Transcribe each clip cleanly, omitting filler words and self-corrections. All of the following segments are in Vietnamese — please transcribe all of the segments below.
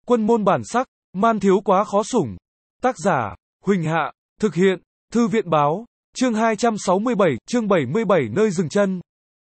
Quân môn bản sắc, man thiếu quá khó sủng. Tác giả, Huỳnh Hạ, thực hiện, Thư viện báo, chương 267, chương 77 nơi dừng chân.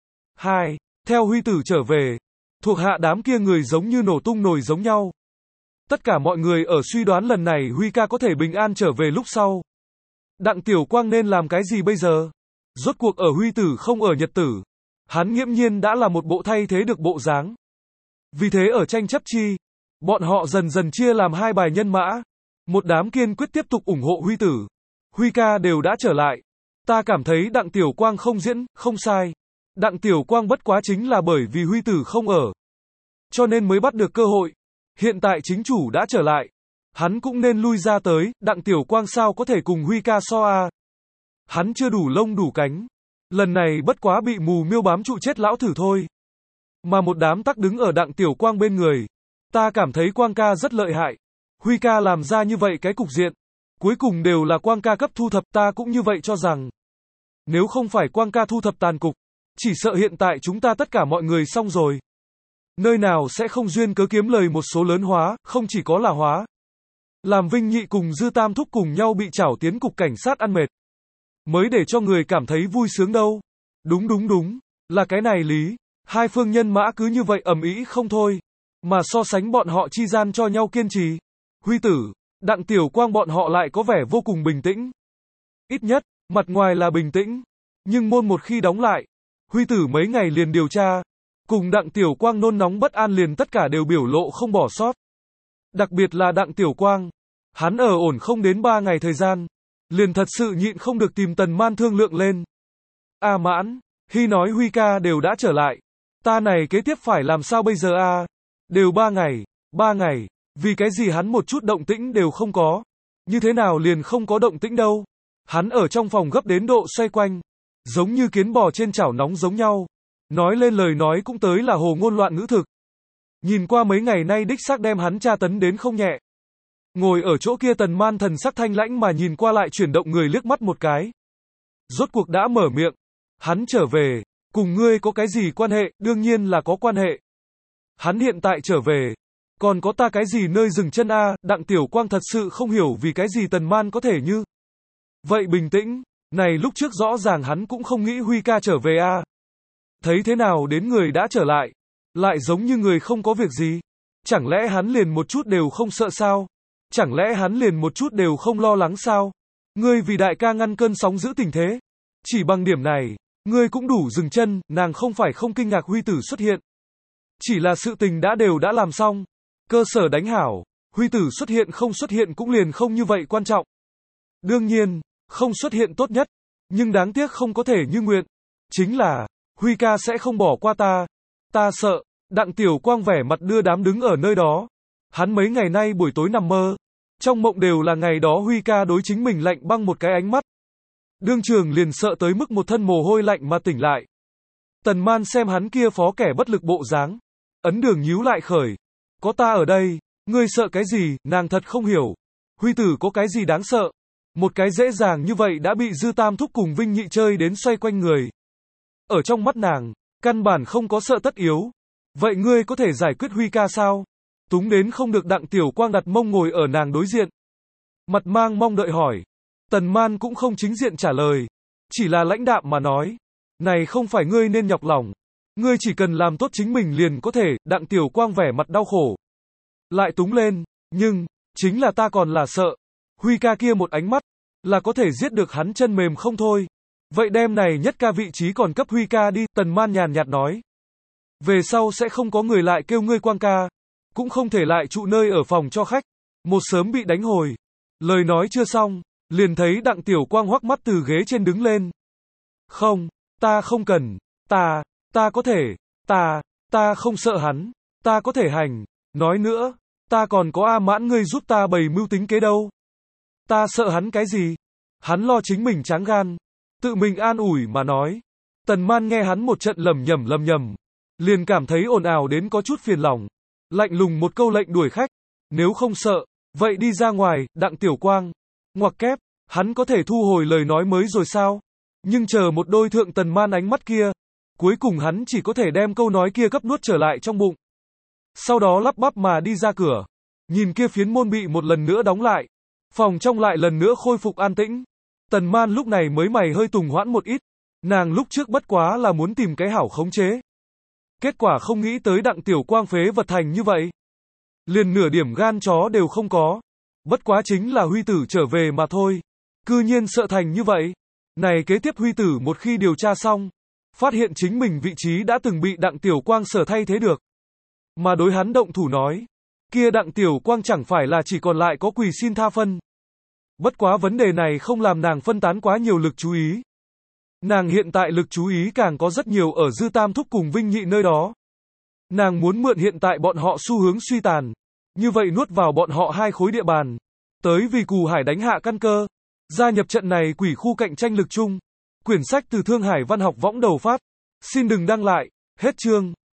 2. Theo Huy Tử trở về, thuộc hạ đám kia người giống như nổ tung nồi giống nhau. Tất cả mọi người ở suy đoán lần này Huy ca có thể bình an trở về lúc sau. Đặng Tiểu Quang nên làm cái gì bây giờ? Rốt cuộc ở Huy Tử không ở Nhật Tử, hắn nghiễm nhiên đã là một bộ thay thế được bộ dáng. Vì thế ở tranh chấp chi, bọn họ dần dần chia làm hai bài nhân mã. Một đám kiên quyết tiếp tục ủng hộ Huy Tử. Huy ca đều đã trở lại. Ta cảm thấy Đặng Tiểu Quang không diễn, không sai. Đặng Tiểu Quang bất quá chính là bởi vì Huy Tử không ở, cho nên mới bắt được cơ hội. Hiện tại chính chủ đã trở lại, hắn cũng nên lui ra tới. Đặng Tiểu Quang sao có thể cùng Huy ca so a? Hắn chưa đủ lông đủ cánh. Lần này bất quá bị mù miêu bám trụ chết lão thử thôi. Mà một đám tắc đứng ở Đặng Tiểu Quang bên người. Ta cảm thấy Quang ca rất lợi hại. Huy ca làm ra như vậy cái cục diện, cuối cùng đều là Quang ca cấp thu thập, ta cũng như vậy cho rằng. Nếu không phải Quang ca thu thập tàn cục, chỉ sợ hiện tại chúng ta tất cả mọi người xong rồi. Nơi nào sẽ không duyên cớ kiếm lời một số lớn hóa, không chỉ có là hóa. Làm Vinh Nhị cùng Dư Tam Thúc cùng nhau bị trảo tiến cục cảnh sát ăn mệt, mới để cho người cảm thấy vui sướng đâu. Đúng, là cái này lý. Hai phương nhân mã cứ như vậy ầm ĩ không thôi, mà so sánh bọn họ chi gian cho nhau kiên trì. Huy Tử, Đặng Tiểu Quang bọn họ lại có vẻ vô cùng bình tĩnh. Ít nhất, mặt ngoài là bình tĩnh, nhưng môn một khi đóng lại, Huy Tử mấy ngày liền điều tra, cùng Đặng Tiểu Quang nôn nóng bất an liền tất cả đều biểu lộ không bỏ sót. Đặc biệt là Đặng Tiểu Quang, hắn ở ổn không đến 3 ngày thời gian, liền thật sự nhịn không được tìm Tần Man thương lượng lên. A Mãn, khi nói Huy ca đều đã trở lại, ta này kế tiếp phải làm sao bây giờ a? Đều 3 ngày, vì cái gì hắn một chút động tĩnh đều không có? Như thế nào liền không có động tĩnh đâu? Hắn ở trong phòng gấp đến độ xoay quanh, giống như kiến bò trên chảo nóng giống nhau. Nói lên lời nói cũng tới là hồ ngôn loạn ngữ thực. Nhìn qua mấy ngày nay đích xác đem hắn tra tấn đến không nhẹ. Ngồi ở chỗ kia Tần Man thần sắc thanh lãnh mà nhìn qua lại chuyển động người liếc mắt một cái. Rốt cuộc đã mở miệng. Hắn trở về, cùng ngươi có cái gì quan hệ? Đương nhiên là có quan hệ. Hắn hiện tại trở về, còn có ta cái gì nơi dừng chân a? Đặng Tiểu Quang thật sự không hiểu vì cái gì Tần Man có thể như vậy bình tĩnh. Này lúc trước rõ ràng hắn cũng không nghĩ Huy ca trở về a. Thấy thế nào đến người đã trở lại, lại giống như người không có việc gì. Chẳng lẽ hắn liền một chút đều không sợ sao? Chẳng lẽ hắn liền một chút đều không lo lắng sao? Ngươi vì đại ca ngăn cơn sóng giữ tình thế, chỉ bằng điểm này, ngươi cũng đủ dừng chân. Nàng không phải không kinh ngạc Huy Tử xuất hiện, chỉ là sự tình đều đã làm xong, cơ sở đánh hảo, Huy Tử xuất hiện không xuất hiện cũng liền không như vậy quan trọng. Đương nhiên, không xuất hiện tốt nhất, nhưng đáng tiếc không có thể như nguyện. Chính là, Huy ca sẽ không bỏ qua ta. Ta sợ. Đặng Tiểu Quang vẻ mặt đưa đám đứng ở nơi đó. Hắn mấy ngày nay buổi tối nằm mơ, trong mộng đều là ngày đó Huy ca đối chính mình lạnh băng một cái ánh mắt. Đương trường liền sợ tới mức một thân mồ hôi lạnh mà tỉnh lại. Tần Man xem hắn kia phó kẻ bất lực bộ dáng, ấn đường nhíu lại khởi. Có ta ở đây, ngươi sợ cái gì? Nàng thật không hiểu. Huy Tử có cái gì đáng sợ? Một cái dễ dàng như vậy đã bị Dư Tam Thúc cùng Vinh Nhị chơi đến xoay quanh người. Ở trong mắt nàng, căn bản không có sợ tất yếu. Vậy ngươi có thể giải quyết Huy ca sao? Túng đến không được. Đặng Tiểu Quang đặt mông ngồi ở nàng đối diện, mặt mang mong đợi hỏi. Tần Man cũng không chính diện trả lời, chỉ là lãnh đạm mà nói. Này không phải ngươi nên nhọc lòng. Ngươi chỉ cần làm tốt chính mình liền có thể. Đặng Tiểu Quang vẻ mặt đau khổ, lại túng lên. Nhưng, chính là ta còn là sợ. Huy ca kia một ánh mắt, là có thể giết được hắn chân mềm không thôi. Vậy đêm này nhất ca vị trí còn cấp Huy ca đi. Tần Man nhàn nhạt nói. Về sau sẽ không có người lại kêu ngươi Quang ca, cũng không thể lại trụ nơi ở phòng cho khách. Một sớm bị đánh hồi. Lời nói chưa xong, liền thấy Đặng Tiểu Quang hoắc mắt từ ghế trên đứng lên. Không, ta không cần. Ta có thể. Ta không sợ hắn. Ta có thể hành. Nói nữa, ta còn có A Mãn ngươi giúp ta bày mưu tính kế đâu. Ta sợ hắn cái gì? Hắn lo chính mình tráng gan. Tự mình an ủi mà nói. Tần Man nghe hắn một trận lầm nhầm, liền cảm thấy ồn ào đến có chút phiền lòng. Lạnh lùng một câu lệnh đuổi khách. Nếu không sợ, vậy đi ra ngoài. Đặng Tiểu Quang, ngoặc kép, hắn có thể thu hồi lời nói mới rồi sao? Nhưng chờ một đôi thượng Tần Man ánh mắt kia, cuối cùng hắn chỉ có thể đem câu nói kia cấp nuốt trở lại trong bụng. Sau đó lắp bắp mà đi ra cửa. Nhìn kia phiến môn bị một lần nữa đóng lại. Phòng trong lại lần nữa khôi phục an tĩnh. Tần Man lúc này mới mày hơi tùng hoãn một ít. Nàng lúc trước bất quá là muốn tìm cái hảo khống chế. Kết quả không nghĩ tới Đặng Tiểu Quang phế vật thành như vậy. Liền nửa điểm gan chó đều không có. Bất quá chính là Huy Tử trở về mà thôi. Cư nhiên sợ thành như vậy. Này kế tiếp Huy Tử một khi điều tra xong, phát hiện chính mình vị trí đã từng bị Đặng Tiểu Quang sở thay thế được. Mà đối hắn động thủ nói, kia Đặng Tiểu Quang chẳng phải là chỉ còn lại có quỳ xin tha phân. Bất quá vấn đề này không làm nàng phân tán quá nhiều lực chú ý. Nàng hiện tại lực chú ý càng có rất nhiều ở Dư Tam Thúc cùng Vinh Nhị nơi đó. Nàng muốn mượn hiện tại bọn họ xu hướng suy tàn, như vậy nuốt vào bọn họ hai khối địa bàn, tới vì Cù Hải đánh hạ căn cơ, gia nhập trận này quỷ khu cạnh tranh lực chung. Quyển sách từ Thương Hải Văn học Võng đầu phát. Xin đừng đăng lại, hết chương.